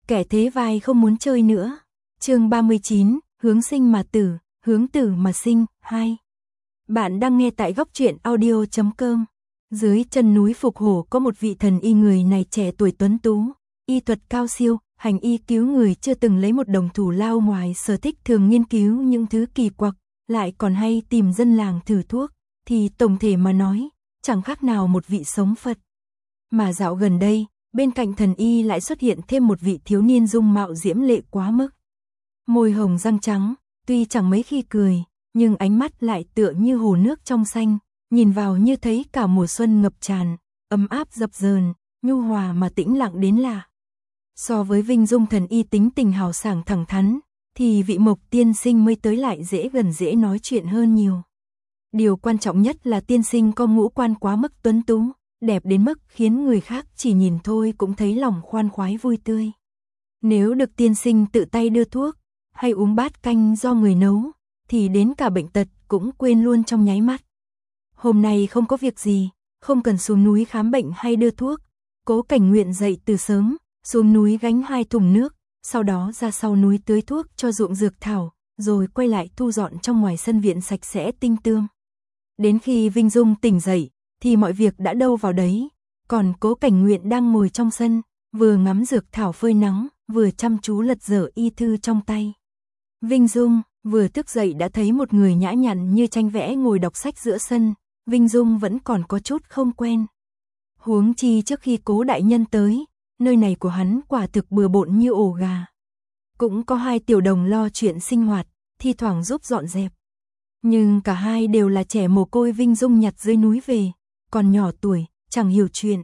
kẻ thế vai không muốn chơi nữa. Chương 39, hướng sinh mà tử, hướng tử mà sinh, 2. Bạn đang nghe tại góc truyện audio.com. Dưới chân núi Phục Hổ có một vị thần y, người này trẻ tuổi tuấn tú, y thuật cao siêu, hành y cứu người chưa từng lấy một đồng thù lao, ngoài sở thích thường nghiên cứu những thứ kỳ quặc, lại còn hay tìm dân làng thử thuốc, thì tổng thể mà nói, chẳng khác nào một vị sống Phật. Mà dạo gần đây, bên cạnh thần y lại xuất hiện thêm một vị thiếu niên dung mạo diễm lệ quá mức. Môi hồng răng trắng, tuy chẳng mấy khi cười, nhưng ánh mắt lại tựa như hồ nước trong xanh, nhìn vào như thấy cả mùa xuân ngập tràn, ấm áp dập dờn, nhu hòa mà tĩnh lặng đến lạ. So với Vinh Dung thần y tính tình hào sảng thẳng thắn, thì vị Mộc tiên sinh mới tới lại dễ gần dễ nói chuyện hơn nhiều. Điều quan trọng nhất là tiên sinh có ngũ quan quá mức tuấn tú, đẹp đến mức khiến người khác chỉ nhìn thôi cũng thấy lòng khoan khoái vui tươi. Nếu được tiên sinh tự tay đưa thuốc, hay uống bát canh do người nấu, thì đến cả bệnh tật cũng quên luôn trong nháy mắt. Hôm nay không có việc gì, không cần xuống núi khám bệnh hay đưa thuốc, Cố Cảnh Nguyện dậy từ sớm, xuống núi gánh 2 thùng nước, sau đó ra sau núi tưới thuốc cho ruộng dược thảo, rồi quay lại thu dọn trong ngoài sân viện sạch sẽ tinh tươm. Đến khi Vinh Dung tỉnh dậy, thì mọi việc đã đâu vào đấy, còn Cố Cảnh Nguyện đang ngồi trong sân, vừa ngắm dược thảo phơi nắng, vừa chăm chú lật dở y thư trong tay. Vinh Dung vừa thức dậy đã thấy một người nhã nhặn như tranh vẽ ngồi đọc sách giữa sân, Vinh Dung vẫn còn có chút không quen. Huống chi trước khi Cố đại nhân tới, nơi này của hắn quả thực bừa bộn như ổ gà. Cũng có 2 tiểu đồng lo chuyện sinh hoạt, thi thoảng giúp dọn dẹp. Nhưng cả hai đều là trẻ mồ côi Vinh Dung nhặt dưới núi về, còn nhỏ tuổi, chẳng hiểu chuyện.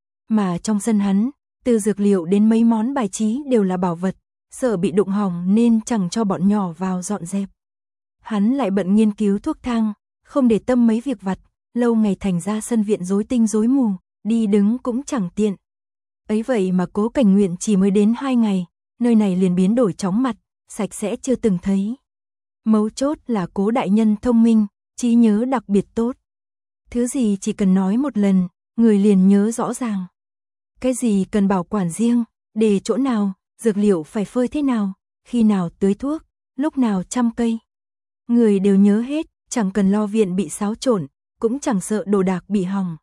Mà trong sân hắn, từ dược liệu đến mấy món bài trí đều là bảo vật, sợ bị đụng hỏng nên chẳng cho bọn nhỏ vào dọn dẹp. Hắn lại bận nghiên cứu thuốc thang, không để tâm mấy việc vặt, lâu ngày thành ra sân viện rối tinh rối mù, đi đứng cũng chẳng tiện. Ấy vậy mà Cố Cảnh Nguyện chỉ mới đến 2 ngày, nơi này liền biến đổi chóng mặt, sạch sẽ chưa từng thấy. Mấu chốt là Cố đại nhân thông minh, trí nhớ đặc biệt tốt. Thứ gì chỉ cần nói một lần, người liền nhớ rõ ràng. Cái gì cần bảo quản riêng, để chỗ nào, dược liệu phải phơi thế nào, khi nào tưới thuốc, lúc nào chăm cây. Người đều nhớ hết, chẳng cần lo viện bị xáo trộn, cũng chẳng sợ đồ đạc bị hỏng.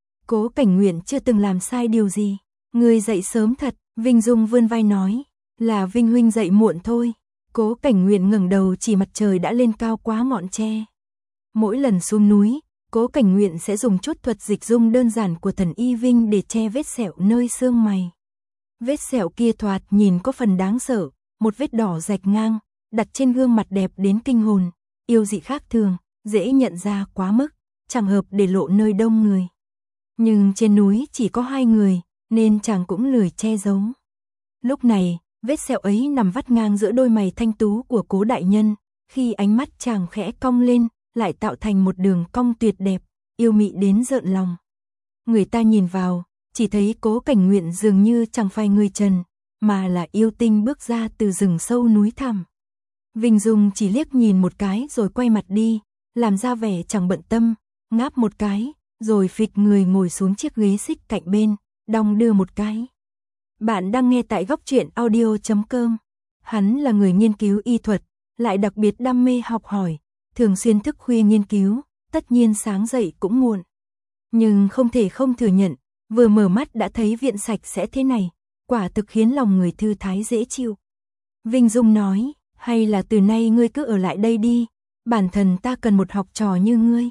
Cố Cảnh Nguyện chưa từng làm sai điều gì. Người dậy sớm thật, Vinh Dung vươn vai nói, là Vinh huynh dậy muộn thôi. Cố Cảnh Nguyện ngẩng đầu chỉ mặt trời đã lên cao quá ngọn tre. Mỗi lần xuống núi, Cố Cảnh Nguyện sẽ dùng chút thuật dịch dung đơn giản của thần y Vinh để che vết sẹo nơi xương mày. Vết sẹo kia thoạt nhìn có phần đáng sợ, một vết đỏ rạch ngang, đặt trên gương mặt đẹp đến kinh hồn, yêu dị khác thường, dễ nhận ra quá mức, chẳng hợp để lộ nơi đông người. Nhưng trên núi chỉ có 2 người, nên chàng cũng lười che giấu. Lúc này, vết sẹo ấy nằm vắt ngang giữa đôi mày thanh tú của Cố đại nhân, khi ánh mắt chàng khẽ cong lên, lại tạo thành một đường cong tuyệt đẹp, yêu mị đến rợn lòng. Người ta nhìn vào, chỉ thấy Cố Cảnh Nguyện dường như chẳng phải người trần, mà là yêu tinh bước ra từ rừng sâu núi thẳm. Vinh Dung chỉ liếc nhìn một cái rồi quay mặt đi, làm ra vẻ chẳng bận tâm, ngáp một cái, rồi phịch người ngồi xuống chiếc ghế xích cạnh bên, đong đưa một cái. Bạn đang nghe tại góc truyện audio.com. Hắn là người nghiên cứu y thuật, lại đặc biệt đam mê học hỏi, thường xuyên thức khuya nghiên cứu, tất nhiên sáng dậy cũng muộn. Nhưng không thể không thừa nhận, vừa mở mắt đã thấy viện sạch sẽ thế này, quả thực khiến lòng người thư thái dễ chịu. Vinh Dung nói, hay là từ nay ngươi cứ ở lại đây đi, bản thân ta cần một học trò như ngươi.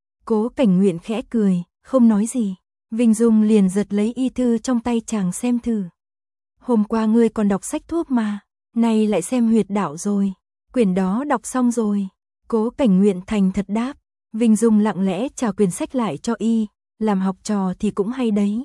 Cố Cảnh Nguyện khẽ cười, không nói gì. Vinh Dung liền giật lấy y thư trong tay chàng xem thử. Hôm qua ngươi còn đọc sách thuốc mà, nay lại xem huyệt đạo rồi, quyển đó đọc xong rồi. Cố Cảnh Nguyện thành thật đáp. Vinh Dung lặng lẽ trả quyển sách lại cho y, làm học trò thì cũng hay đấy.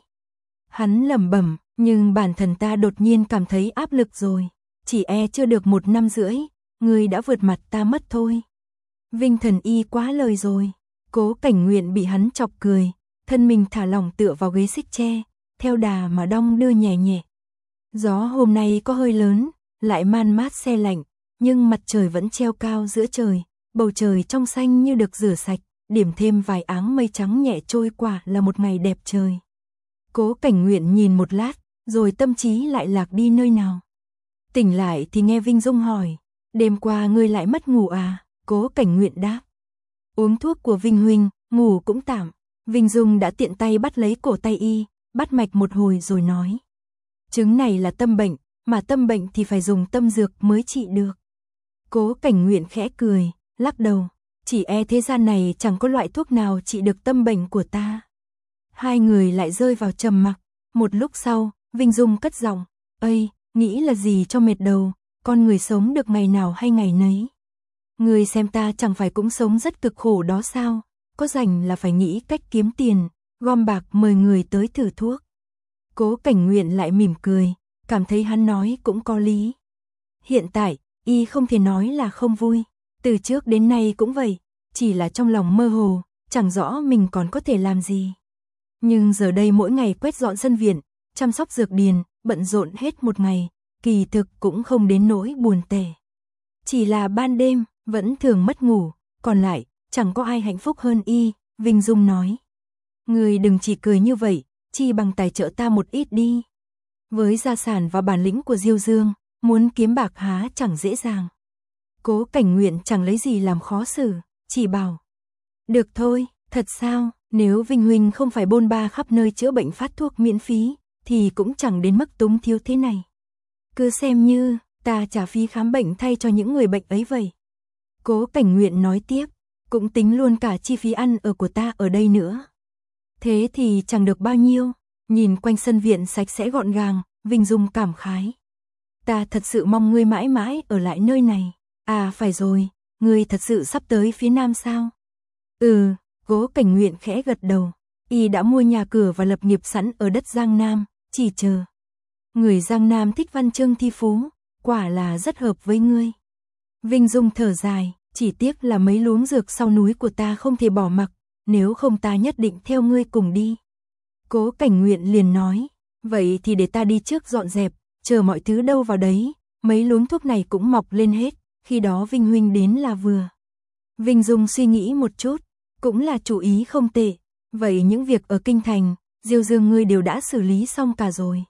Hắn lẩm bẩm, nhưng bản thân ta đột nhiên cảm thấy áp lực rồi, chỉ chưa được 1 năm rưỡi, ngươi đã vượt mặt ta mất thôi. Vinh thần y quá lời rồi. Cố Cảnh Nguyện bị hắn chọc cười, thân mình thả lỏng tựa vào ghế xích tre, theo đà mà đong đưa nhẹ nhẹ. Gió hôm nay có hơi lớn, lại man mát se lạnh, nhưng mặt trời vẫn treo cao giữa trời, bầu trời trong xanh như được rửa sạch, điểm thêm vài áng mây trắng nhẹ trôi qua là một ngày đẹp trời. Cố Cảnh Nguyện nhìn một lát, rồi tâm trí lại lạc đi nơi nào. Tỉnh lại thì nghe Vinh Dung hỏi, đêm qua ngươi lại mất ngủ à? Cố Cảnh Nguyện đáp, uống thuốc của Vinh huynh, ngủ cũng tạm. Vinh Dung đã tiện tay bắt lấy cổ tay y, bắt mạch một hồi rồi nói, chứng này là tâm bệnh, mà tâm bệnh thì phải dùng tâm dược mới trị được. Cố Cảnh Nguyện khẽ cười, lắc đầu, chỉ e thế gian này chẳng có loại thuốc nào trị được tâm bệnh của ta. Hai người lại rơi vào trầm mặc. Một lúc sau, Vinh Dung cất giọng, ây, nghĩ là gì cho mệt đầu, con người sống được ngày nào hay ngày nấy. Người xem ta chẳng phải cũng sống rất cực khổ đó sao, có rảnh là phải nghĩ cách kiếm tiền, gom bạc mời người tới thử thuốc. Cố Cảnh Nguyện lại mỉm cười, cảm thấy hắn nói cũng có lý. Hiện tại, y không thể nói là không vui, từ trước đến nay cũng vậy, chỉ là trong lòng mơ hồ, chẳng rõ mình còn có thể làm gì. Nhưng giờ đây mỗi ngày quét dọn sân viện, chăm sóc dược điền, bận rộn hết một ngày, kỳ thực cũng không đến nỗi buồn tẻ. Chỉ là ban đêm, vẫn thường mất ngủ, còn lại, chẳng có ai hạnh phúc hơn y, Vinh Dung nói. Người đừng chỉ cười như vậy, chi bằng tài trợ ta một ít đi. Với gia sản và bản lĩnh của Diêu Dương, muốn kiếm bạc há chẳng dễ dàng. Cố Cảnh Nguyện chẳng lấy gì làm khó xử, chỉ bảo. Được thôi, thật sao, nếu Vinh huynh không phải bôn ba khắp nơi chữa bệnh phát thuốc miễn phí, thì cũng chẳng đến mức túng thiếu thế này. Cứ xem như, ta trả phí khám bệnh thay cho những người bệnh ấy vậy. Cố Cảnh Nguyện nói tiếp, cũng tính luôn cả chi phí ăn ở của ta ở đây nữa. Thế thì chẳng được bao nhiêu, nhìn quanh sân viện sạch sẽ gọn gàng, Vinh Dung cảm khái. Ta thật sự mong ngươi mãi mãi ở lại nơi này. À phải rồi, ngươi thật sự sắp tới phía Nam sao? Ừ, Cố Cảnh Nguyện khẽ gật đầu. Y đã mua nhà cửa và lập nghiệp sẵn ở đất Giang Nam, chỉ chờ. Người Giang Nam thích văn chương thi phú, quả là rất hợp với ngươi. Vinh Dung thở dài, chỉ tiếc là mấy luống dược sau núi của ta không thể bỏ mặc, nếu không ta nhất định theo ngươi cùng đi. Cố Cảnh Nguyện liền nói, vậy thì để ta đi trước dọn dẹp, chờ mọi thứ đâu vào đấy, mấy luống thuốc này cũng mọc lên hết, khi đó Vinh huynh đến là vừa. Vinh Dung suy nghĩ một chút, cũng là chủ ý không tệ, vậy những việc ở kinh thành, Diêu Dương ngươi đều đã xử lý xong cả rồi.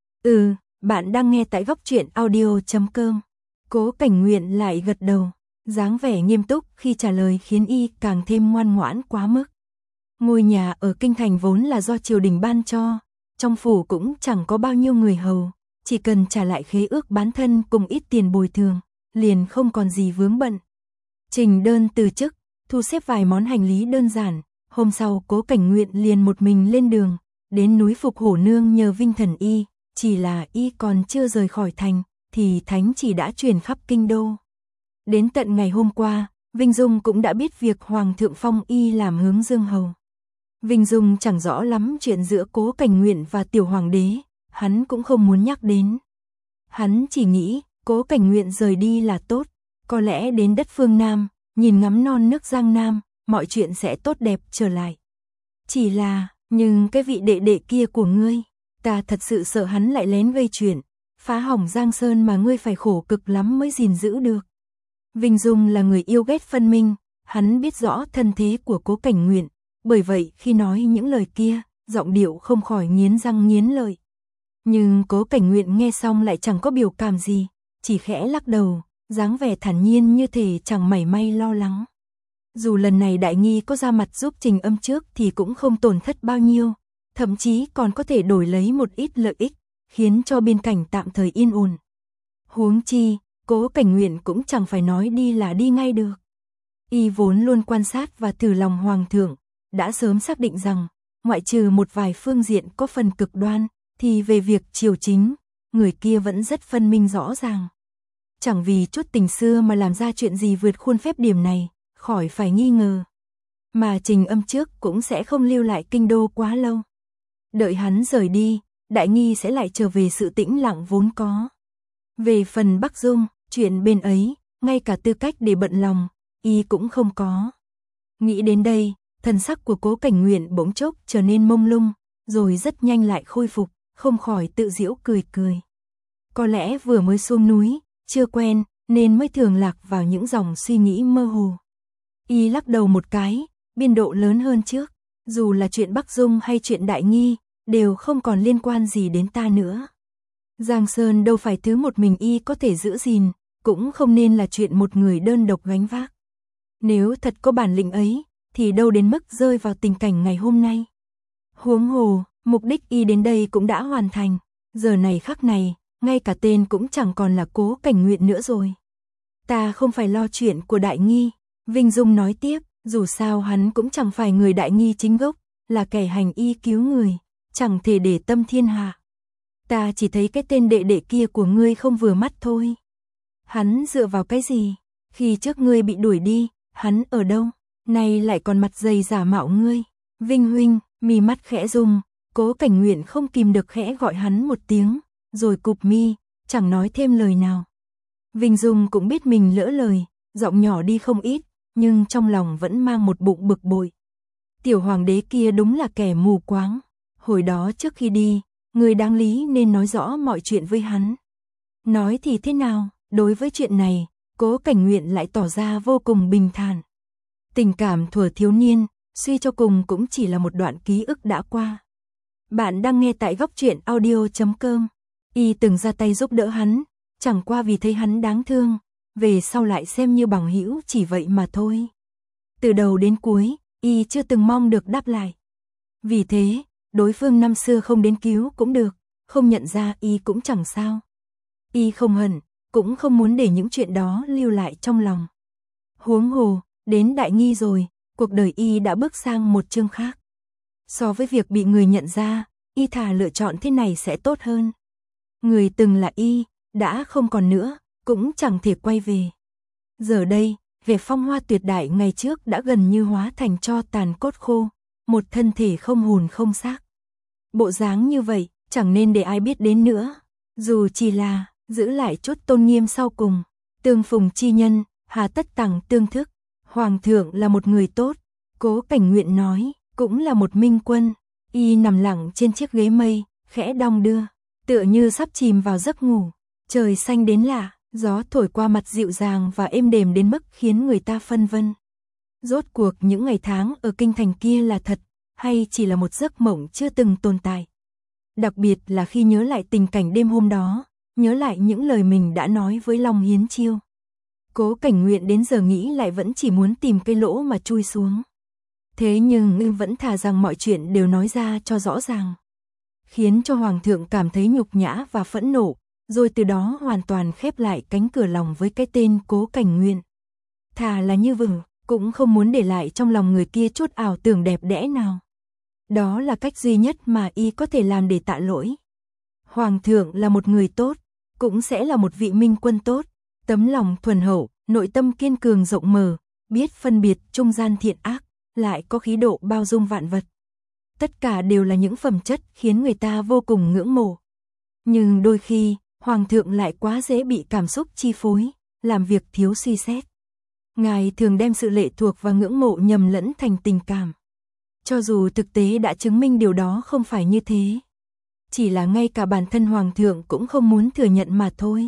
Ừ, bạn đang nghe tại góc truyện audio.com. Cố Cảnh Nguyện lại gật đầu, dáng vẻ nghiêm túc khi trả lời khiến y càng thêm ngoan ngoãn quá mức. Ngôi nhà ở kinh thành vốn là do triều đình ban cho, trong phủ cũng chẳng có bao nhiêu người hầu, chỉ cần trả lại khế ước bán thân cùng ít tiền bồi thường, liền không còn gì vướng bận. Trình đơn từ chức, thu xếp vài món hành lý đơn giản, hôm sau Cố Cảnh Nguyện liền một mình lên đường, đến núi Phục Hổ Nương nhờ Vinh Thần y, chỉ là y còn chưa rời khỏi thành, thì thánh chỉ đã truyền khắp kinh đô. Đến tận ngày hôm qua, Vinh Dung cũng đã biết việc Hoàng thượng phong y làm hướng dương hầu. Vinh Dung chẳng rõ lắm chuyện giữa Cố Cảnh Nguyện và Tiểu Hoàng đế, hắn cũng không muốn nhắc đến. Hắn chỉ nghĩ, Cố Cảnh Nguyện rời đi là tốt, có lẽ đến đất phương Nam, nhìn ngắm non nước Giang Nam, mọi chuyện sẽ tốt đẹp trở lại. Chỉ là, nhưng cái vị đệ đệ kia của ngươi, ta thật sự sợ hắn lại lén gây chuyện, phá hỏng Giang Sơn mà ngươi phải khổ cực lắm mới gìn giữ được. Vinh Dung là người yêu ghét phân minh, hắn biết rõ thân thế của Cố Cảnh Nguyện, bởi vậy khi nói những lời kia, giọng điệu không khỏi nghiến răng nghiến lợi. Nhưng Cố Cảnh Nguyện nghe xong lại chẳng có biểu cảm gì, chỉ khẽ lắc đầu, dáng vẻ thản nhiên như thể chẳng mảy may lo lắng. Dù lần này Đại Nghi có ra mặt giúp Trình Âm trước thì cũng không tổn thất bao nhiêu, thậm chí còn có thể đổi lấy một ít lợi ích, khiến cho biên cảnh tạm thời yên ổn. Huống chi, Cố Cảnh Nguyện cũng chẳng phải nói đi là đi ngay được. Y vốn luôn quan sát và thử lòng Hoàng thượng, đã sớm xác định rằng, ngoại trừ một vài phương diện có phần cực đoan, thì về việc triều chính, người kia vẫn rất phân minh rõ ràng. Chẳng vì chút tình xưa mà làm ra chuyện gì vượt khuôn phép điểm này, khỏi phải nghi ngờ. Mà Trình Âm trước cũng sẽ không lưu lại kinh đô quá lâu. Đợi hắn rời đi, Đại Nghi sẽ lại trở về sự tĩnh lặng vốn có. Về phần Bắc Dung, chuyện bên ấy, ngay cả tư cách để bận lòng, y cũng không có. Nghĩ đến đây, thần sắc của Cố Cảnh Nguyện bỗng chốc trở nên mông lung, rồi rất nhanh lại khôi phục, không khỏi tự giễu cười cười. Có lẽ vừa mới xuống núi, chưa quen, nên mới thường lạc vào những dòng suy nghĩ mơ hồ. Y lắc đầu một cái, biên độ lớn hơn trước, dù là chuyện Bắc Dung hay chuyện Đại Nghi, đều không còn liên quan gì đến ta nữa. Giang Sơn đâu phải thứ một mình y có thể giữ gìn, cũng không nên là chuyện một người đơn độc gánh vác. Nếu thật có bản lĩnh ấy, thì đâu đến mức rơi vào tình cảnh ngày hôm nay. Huống hồ, mục đích y đến đây cũng đã hoàn thành, giờ này khắc này, ngay cả tên cũng chẳng còn là Cố Cảnh Nguyện nữa rồi. Ta không phải lo chuyện của Đại Nghi, Vinh Dung nói tiếp, dù sao hắn cũng chẳng phải người Đại Nghi chính gốc, là kẻ hành y cứu người, chẳng thể để tâm thiên hạ. Ta chỉ thấy cái tên đệ đệ kia của ngươi không vừa mắt thôi. Hắn dựa vào cái gì? Khi trước ngươi bị đuổi đi, hắn ở đâu? Nay lại còn mặt dày giả mạo ngươi. Vinh huynh, mi mắt khẽ rung, Cố Cảnh Nguyện không kìm được khẽ gọi hắn một tiếng, rồi cụp mi, chẳng nói thêm lời nào. Vinh Dung cũng biết mình lỡ lời, giọng nhỏ đi không ít, nhưng trong lòng vẫn mang một bụng bực bội. Tiểu hoàng đế kia đúng là kẻ mù quáng. Hồi đó trước khi đi, người đáng lý nên nói rõ mọi chuyện với hắn. Nói thì thế nào, đối với chuyện này, Cố Cảnh Nguyện lại tỏ ra vô cùng bình thản. Tình cảm thuở thiếu niên, suy cho cùng cũng chỉ là một đoạn ký ức đã qua. Bạn đang nghe tại Góc Truyện Audio.com. Y từng ra tay giúp đỡ hắn, chẳng qua vì thấy hắn đáng thương, về sau lại xem như bằng hữu chỉ vậy mà thôi. Từ đầu đến cuối, Y chưa từng mong được đáp lại. Vì thế, đối phương năm xưa không đến cứu cũng được, không nhận ra Y cũng chẳng sao. Y không hận, cũng không muốn để những chuyện đó lưu lại trong lòng. Huống hồ, đến Đại Nghi rồi, cuộc đời Y đã bước sang một chương khác. So với việc bị người nhận ra, Y thà lựa chọn thế này sẽ tốt hơn. Người từng là Y, đã không còn nữa, cũng chẳng thể quay về. Giờ đây, vẻ phong hoa tuyệt đại ngày trước đã gần như hóa thành tro tàn cốt khô, một thân thể không hồn không xác. Bộ dáng như vậy, chẳng nên để ai biết đến nữa, dù chỉ là giữ lại chút tôn nghiêm sau cùng. Tương phùng chi nhân, hà tất tằng tương thức. Hoàng thượng là một người tốt, Cố Cảnh Nguyện nói, cũng là một minh quân. Y nằm lặng trên chiếc ghế mây, khẽ đong đưa, tựa như sắp chìm vào giấc ngủ. Trời xanh đến lạ, gió thổi qua mặt dịu dàng và êm đềm đến mức khiến người ta phân vân. Rốt cuộc những ngày tháng ở kinh thành kia là thật, hay chỉ là một giấc mộng chưa từng tồn tại. Đặc biệt là khi nhớ lại tình cảnh đêm hôm đó, nhớ lại những lời mình đã nói với Long Hiến Chiêu. Cố Cảnh Nguyện đến giờ nghĩ lại vẫn chỉ muốn tìm cái lỗ mà chui xuống. Thế nhưng vẫn thà rằng mọi chuyện đều nói ra cho rõ ràng. Khiến cho Hoàng thượng cảm thấy nhục nhã và phẫn nộ, rồi từ đó hoàn toàn khép lại cánh cửa lòng với cái tên Cố Cảnh Nguyện. Thà là như vừng, cũng không muốn để lại trong lòng người kia chút ảo tưởng đẹp đẽ nào. Đó là cách duy nhất mà Y có thể làm để tạ lỗi. Hoàng thượng là một người tốt, cũng sẽ là một vị minh quân tốt, tấm lòng thuần hậu, nội tâm kiên cường rộng mở, biết phân biệt trung gian thiện ác, lại có khí độ bao dung vạn vật. Tất cả đều là những phẩm chất khiến người ta vô cùng ngưỡng mộ. Nhưng đôi khi, Hoàng thượng lại quá dễ bị cảm xúc chi phối, làm việc thiếu suy xét. Ngài thường đem sự lệ thuộc và ngưỡng mộ nhầm lẫn thành tình cảm. Cho dù thực tế đã chứng minh điều đó không phải như thế. Chỉ là ngay cả bản thân Hoàng thượng cũng không muốn thừa nhận mà thôi.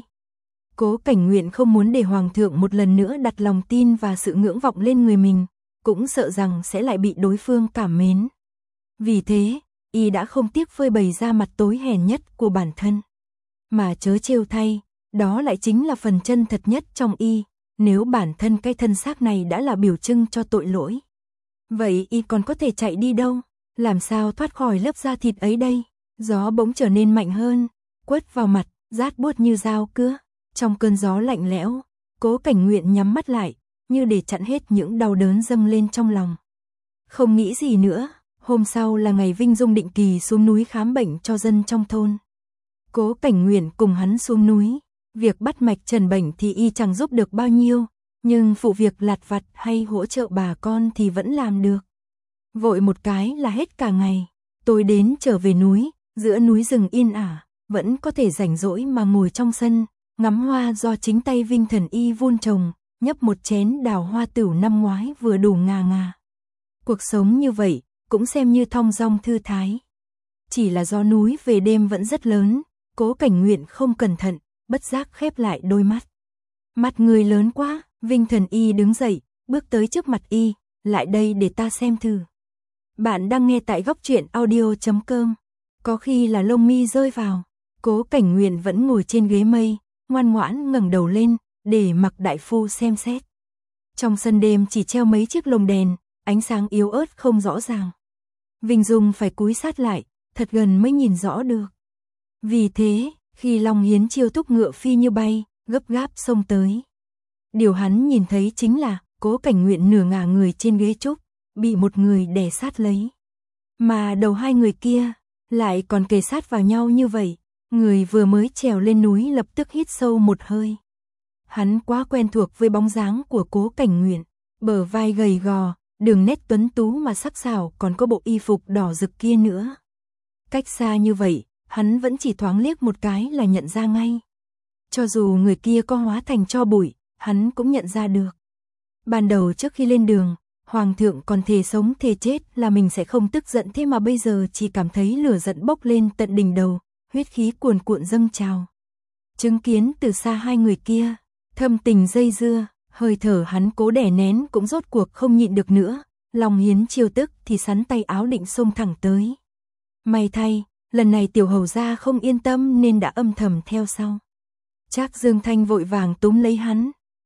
Cố Cảnh Nguyện không muốn để Hoàng thượng một lần nữa đặt lòng tin và sự ngưỡng vọng lên người mình, cũng sợ rằng sẽ lại bị đối phương cảm mến. Vì thế, Y đã không tiếc phơi bày ra mặt tối hèn nhất của bản thân. Mà chớ trêu thay, đó lại chính là phần chân thật nhất trong Y, nếu bản thân cái thân xác này đã là biểu trưng cho tội lỗi. Vậy Y còn có thể chạy đi đâu? Làm sao thoát khỏi lớp da thịt ấy đây? Gió bỗng trở nên mạnh hơn, quất vào mặt, rát buốt như dao cưa. Trong cơn gió lạnh lẽo, Cố Cảnh Nguyện nhắm mắt lại, như để chặn hết những đau đớn dâng lên trong lòng. Không nghĩ gì nữa, hôm sau là ngày Vinh Dung định kỳ xuống núi khám bệnh cho dân trong thôn. Cố Cảnh Nguyện cùng hắn xuống núi, việc bắt mạch trần bệnh thì Y chẳng giúp được bao nhiêu, nhưng phụ việc lặt vặt hay hỗ trợ bà con thì vẫn làm được. Vội một cái là hết cả ngày, tối đến trở về núi, giữa núi rừng yên ả, vẫn có thể rảnh rỗi mà ngồi trong sân, ngắm hoa do chính tay Vinh Thần Y vun trồng, nhấp một chén đào hoa tửu năm ngoái vừa đủ ngà ngà. Cuộc sống như vậy, cũng xem như thong dong thư thái. Chỉ là do núi về đêm vẫn rất lớn, Cố Cảnh Nguyện không cẩn thận, bất giác khép lại đôi mắt. Mặt người lớn quá, Vinh Thần Y đứng dậy, bước tới trước mặt Y, lại đây để ta xem thử. Bạn đang nghe tại Góc Truyện Audio.com. có khi là lông mi rơi vào. Cố Cảnh Nguyện vẫn ngồi trên ghế mây, ngoan ngoãn ngẩng đầu lên, để mặc đại phu xem xét. Trong sân đêm chỉ treo mấy chiếc lồng đèn, ánh sáng yếu ớt không rõ ràng. Vinh Dung phải cúi sát lại, thật gần mới nhìn rõ được. Vì thế, khi Long Hiến Chiêu thúc ngựa phi như bay, gấp gáp xông tới. Điều hắn nhìn thấy chính là Cố Cảnh Nguyện nửa ngả người trên ghế trúc, bị một người đè sát lấy. Mà đầu hai người kia lại còn kề sát vào nhau như vậy, người vừa mới trèo lên núi lập tức hít sâu một hơi. Hắn quá quen thuộc với bóng dáng của Cố Cảnh Nguyện, bờ vai gầy gò, đường nét tuấn tú mà sắc sảo, còn có bộ y phục đỏ rực kia nữa. Cách xa như vậy, hắn vẫn chỉ thoáng liếc một cái là nhận ra ngay. Cho dù người kia có hóa thành tro bụi, hắn cũng nhận ra được. Ban đầu trước khi lên đường, Hoàng thượng còn thề sống thề chết là mình sẽ không tức giận, thế mà bây giờ chỉ cảm thấy lửa giận bốc lên tận đỉnh đầu, huyết khí cuồn cuộn dâng trào. Chứng kiến từ xa hai người kia, thâm tình dây dưa, hơi thở hắn cố đè nén cũng rốt cuộc không nhịn được nữa. Long Hiến Chiêu tức thì sắn tay áo định xông thẳng tới. May thay, lần này tiểu hầu gia không yên tâm nên đã âm thầm theo sau. Trác Dương Thanh vội vàng túm lấy hắn.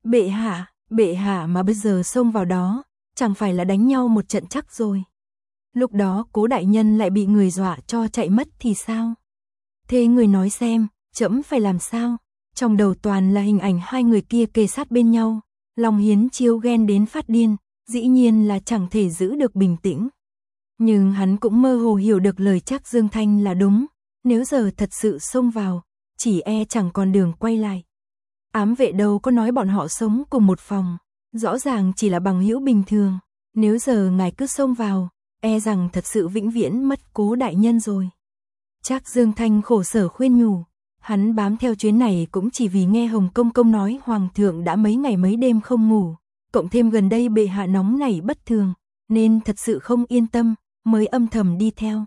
Bệ hạ mà bây giờ xông vào đó, chẳng phải là đánh nhau một trận chắc rồi. Lúc đó Cố đại nhân lại bị người dọa cho chạy mất thì sao? Thế người nói xem, trẫm phải làm sao? Trong đầu toàn là hình ảnh hai người kia kề sát bên nhau. Long Hiến Chiêu ghen đến phát điên, dĩ nhiên là chẳng thể giữ được bình tĩnh. Nhưng hắn cũng mơ hồ hiểu được lời Trác Dương Thanh là đúng, nếu giờ thật sự xông vào, chỉ e chẳng còn đường quay lại. Ám vệ đâu có nói bọn họ sống cùng một phòng, rõ ràng chỉ là bằng hữu bình thường, nếu giờ ngài cứ xông vào, e rằng thật sự vĩnh viễn mất Cố đại nhân rồi. Trác Dương Thanh khổ sở khuyên nhủ, hắn bám theo chuyến này cũng chỉ vì nghe Hồng Công Công nói Hoàng thượng đã mấy ngày mấy đêm không ngủ, cộng thêm gần đây bệ hạ nóng nảy bất thường, nên thật sự không yên tâm, mới âm thầm đi theo.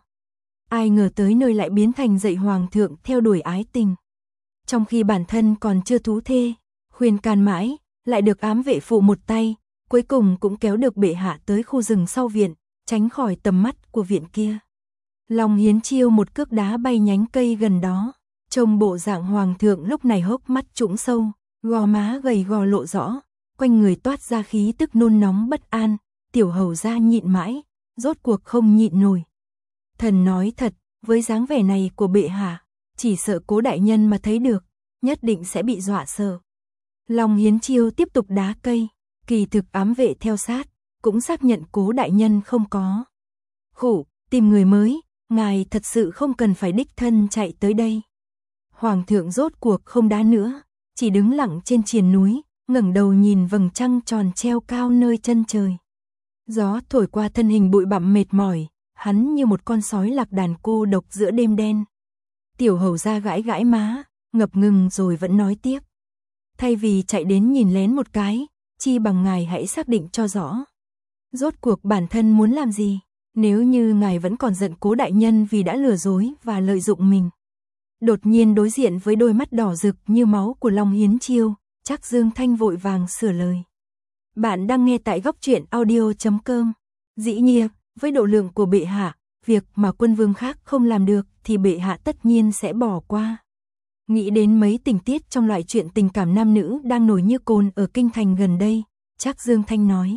Ai ngờ tới nơi lại biến thành dạy Hoàng thượng theo đuổi ái tình. Trong khi bản thân còn chưa thú thê, khuyên can mãi, lại được ám vệ phụ một tay, cuối cùng cũng kéo được bệ hạ tới khu rừng sau viện, tránh khỏi tầm mắt của viện kia. Long Hiến Chiêu một cước đá bay nhánh cây gần đó, trông bộ dạng Hoàng thượng lúc này hốc mắt trũng sâu, gò má gầy gò lộ rõ, quanh người toát ra khí tức nôn nóng bất an, tiểu hầu gia nhịn mãi, rốt cuộc không nhịn nổi. Thần nói thật, với dáng vẻ này của bệ hạ, chỉ sợ Cố đại nhân mà thấy được, nhất định sẽ bị dọa sợ. Long Hiến Chiêu tiếp tục đá cây, kỳ thực ám vệ theo sát, cũng xác nhận Cố đại nhân không có. Khổ, tìm người mới, ngài thật sự không cần phải đích thân chạy tới đây. Hoàng thượng rốt cuộc không đá nữa, chỉ đứng lặng trên triền núi, ngẩng đầu nhìn vầng trăng tròn treo cao nơi chân trời. Gió thổi qua thân hình bụi bặm mệt mỏi, hắn như một con sói lạc đàn cô độc giữa đêm đen. Tiểu hầu gia gãi gãi má, ngập ngừng rồi vẫn nói tiếp. Thay vì chạy đến nhìn lén một cái, chi bằng ngài hãy xác định cho rõ. Rốt cuộc bản thân muốn làm gì, nếu như ngài vẫn còn giận Cố đại nhân vì đã lừa dối và lợi dụng mình. Đột nhiên đối diện với đôi mắt đỏ rực như máu của Long Hiến Chiêu, Trác Dương Thanh vội vàng sửa lời. Bạn đang nghe tại góc truyện audio.com. Dĩ nhiên, với độ lượng của bệ hạ, việc mà quân vương khác không làm được thì bệ hạ tất nhiên sẽ bỏ qua. Nghĩ đến mấy tình tiết trong loại chuyện tình cảm nam nữ đang nổi như cồn ở kinh thành gần đây, Trác Dương Thanh nói.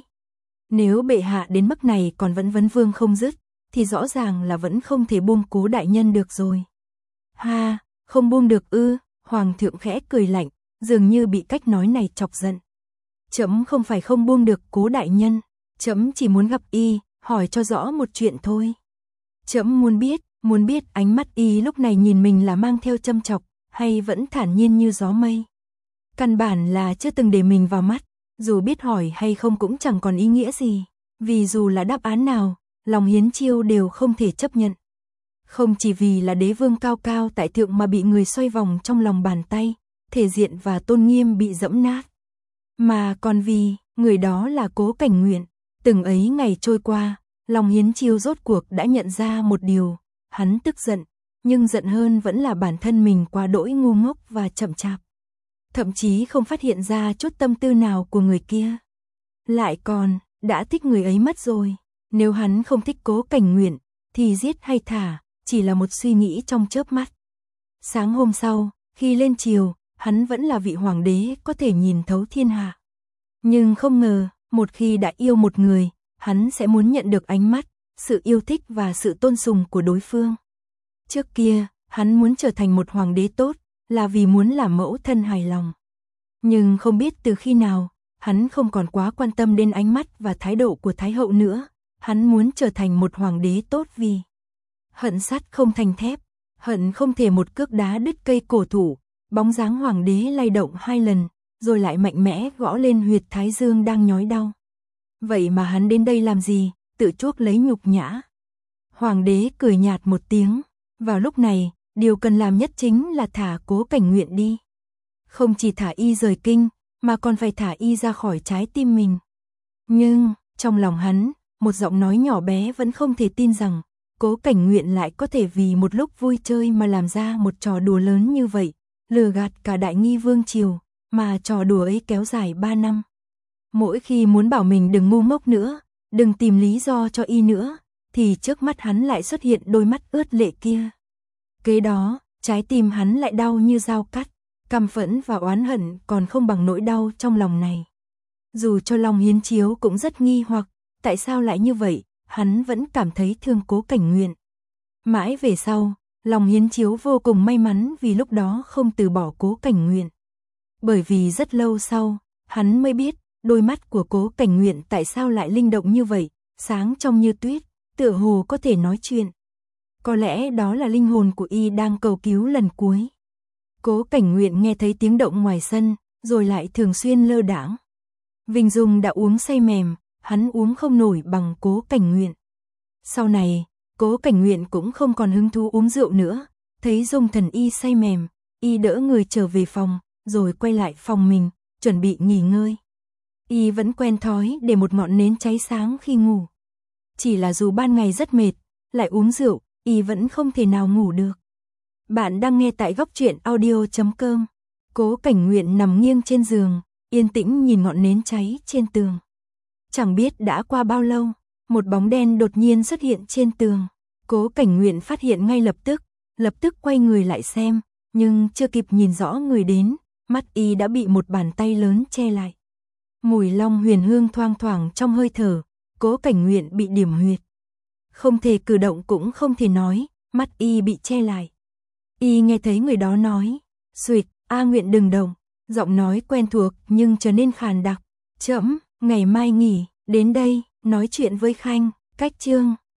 Nếu bệ hạ đến mức này còn vẫn vấn vương không dứt, thì rõ ràng là vẫn không thể buông Cố đại nhân được rồi. Ha, không buông được ư? Hoàng thượng khẽ cười lạnh, dường như bị cách nói này chọc giận. Trẫm không phải không buông được Cố đại nhân, trẫm chỉ muốn gặp y, hỏi cho rõ một chuyện thôi. Trẫm muốn biết ánh mắt y lúc này nhìn mình là mang theo châm chọc, hay vẫn thản nhiên như gió mây. Căn bản là chưa từng để mình vào mắt, dù biết hỏi hay không cũng chẳng còn ý nghĩa gì, vì dù là đáp án nào, Long Hiến Chiêu đều không thể chấp nhận. Không chỉ vì là đế vương cao cao tại thượng mà bị người xoay vòng trong lòng bàn tay, thể diện và tôn nghiêm bị dẫm nát, mà còn vì người đó là Cố Cảnh Nguyện. Từng ấy ngày trôi qua, Long Hiến Chiêu rốt cuộc đã nhận ra một điều, hắn tức giận, nhưng giận hơn vẫn là bản thân mình quá đỗi ngu ngốc và chậm chạp. Thậm chí không phát hiện ra chút tâm tư nào của người kia. Lại còn, đã thích người ấy mất rồi, nếu hắn không thích Cố Cảnh Nguyện, thì giết hay thả, chỉ là một suy nghĩ trong chớp mắt. Sáng hôm sau, khi lên triều, hắn vẫn là vị hoàng đế có thể nhìn thấu thiên hạ. Nhưng không ngờ, một khi đã yêu một người, hắn sẽ muốn nhận được ánh mắt, sự yêu thích và sự tôn sùng của đối phương. Trước kia, hắn muốn trở thành một hoàng đế tốt, là vì muốn làm mẫu thân hài lòng. Nhưng không biết từ khi nào, hắn không còn quá quan tâm đến ánh mắt và thái độ của Thái hậu nữa. Hắn muốn trở thành một hoàng đế tốt vì hận sắt không thành thép, hận không thể một cước đá đứt cây cổ thụ. Bóng dáng hoàng đế lay động 2 lần, rồi lại mạnh mẽ gõ lên huyệt thái dương đang nhói đau. Vậy mà hắn đến đây làm gì, tự chuốc lấy nhục nhã. Hoàng đế cười nhạt một tiếng, vào lúc này, điều cần làm nhất chính là thả Cố Cảnh Nguyện đi. Không chỉ thả y rời kinh, mà còn phải thả y ra khỏi trái tim mình. Nhưng, trong lòng hắn, một giọng nói nhỏ bé vẫn không thể tin rằng, Cố Cảnh Nguyện lại có thể vì một lúc vui chơi mà làm ra một trò đùa lớn như vậy, lừa gạt cả đại nghi vương triều, mà trò đùa ấy kéo dài 3 năm. Mỗi khi muốn bảo mình đừng ngu ngốc nữa, đừng tìm lý do cho y nữa, thì trước mắt hắn lại xuất hiện đôi mắt ướt lệ kia. Kế đó, trái tim hắn lại đau như dao cắt, căm phẫn và oán hận còn không bằng nỗi đau trong lòng này. Dù cho Long Hiến Chiếu cũng rất nghi hoặc, tại sao lại như vậy, hắn vẫn cảm thấy thương Cố Cảnh Nguyện. Mãi về sau, Long Hiến Chiếu vô cùng may mắn vì lúc đó không từ bỏ Cố Cảnh Nguyện. Bởi vì rất lâu sau, hắn mới biết, đôi mắt của Cố Cảnh Nguyện tại sao lại linh động như vậy, sáng trong như tuyết, tựa hồ có thể nói chuyện. Có lẽ đó là linh hồn của y đang cầu cứu lần cuối. Cố Cảnh Nguyện nghe thấy tiếng động ngoài sân, rồi lại thường xuyên lơ đãng. Vinh Dung đã uống say mềm, hắn uống không nổi bằng Cố Cảnh Nguyện. Sau này, Cố Cảnh Nguyện cũng không còn hứng thú uống rượu nữa, thấy Dung Thần y say mềm, y đỡ người trở về phòng, rồi quay lại phòng mình, chuẩn bị nghỉ ngơi. Y vẫn quen thói để một ngọn nến cháy sáng khi ngủ. Chỉ là dù ban ngày rất mệt, lại uống rượu, y vẫn không thể nào ngủ được. Bạn đang nghe tại góc truyện audio.com. Cố Cảnh Nguyện nằm nghiêng trên giường, yên tĩnh nhìn ngọn nến cháy trên tường. Chẳng biết đã qua bao lâu, một bóng đen đột nhiên xuất hiện trên tường. Cố Cảnh Nguyện phát hiện ngay lập tức quay người lại xem, nhưng chưa kịp nhìn rõ người đến, mắt y đã bị một bàn tay lớn che lại. Mùi long huyền hương thoang thoảng trong hơi thở, Cố Cảnh Nguyện bị điểm huyệt. Không thể cử động cũng không thể nói, mắt y bị che lại. Y nghe thấy người đó nói, "Xuyệt, A Nguyện đừng động." Giọng nói quen thuộc nhưng trở nên khàn đặc. "Trẫm, ngày mai nghỉ, đến đây, nói chuyện với Khanh." Cách chương